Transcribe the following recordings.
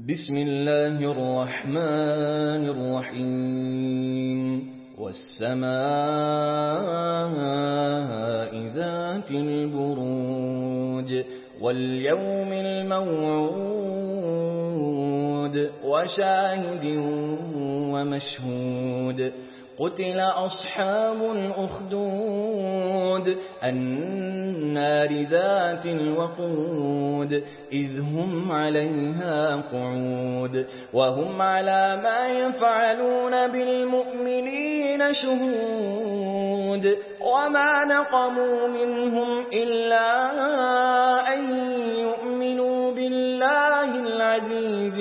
بسم الله الرحمن الرحيم والسماء ذات البروج واليوم الموعود وشاهد ومشهود قتل أصحاب الأخدود النار ذات الوقود إذ هم عليها قعود وهم على ما يفعلون بالمؤمنين شهود وما نقموا منهم إلا أن يؤمنوا بالله العزيز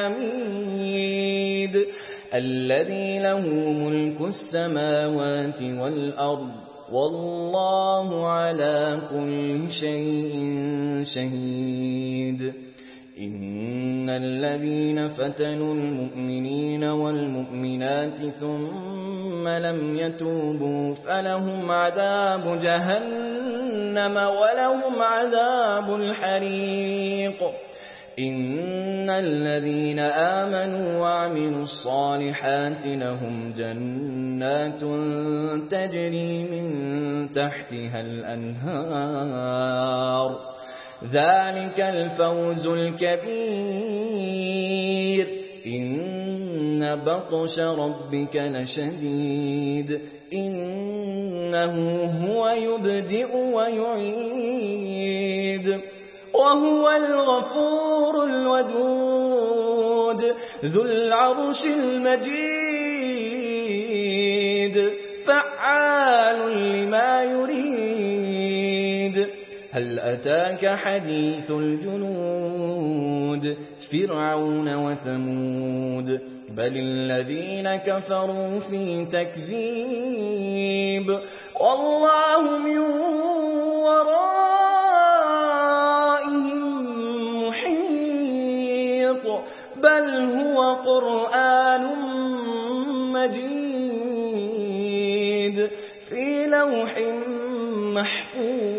الحميد الذي له ملك السماوات والأرض والله على كل شيء شهيد إن الذين فتنوا المؤمنين والمؤمنات ثم لم يتوبوا فلهم عذاب جهنم ولهم عذاب الحريق إن الذين آمنوا وعملوا الصالحات لهم جنات تجري من تحتها الأنهار ذلك الفوز الكبير إن بطش ربك لشديد إنه هو يبدئ ويعيد وهو الغفور الودود ذو العرش المجيد فعال لما يريد هل أتاك حديث الجنود فرعون وثمود بل الذين كفروا في تكذيب والله من ورائهم محيط بل هو قرآن مجيد في لوح محفوظ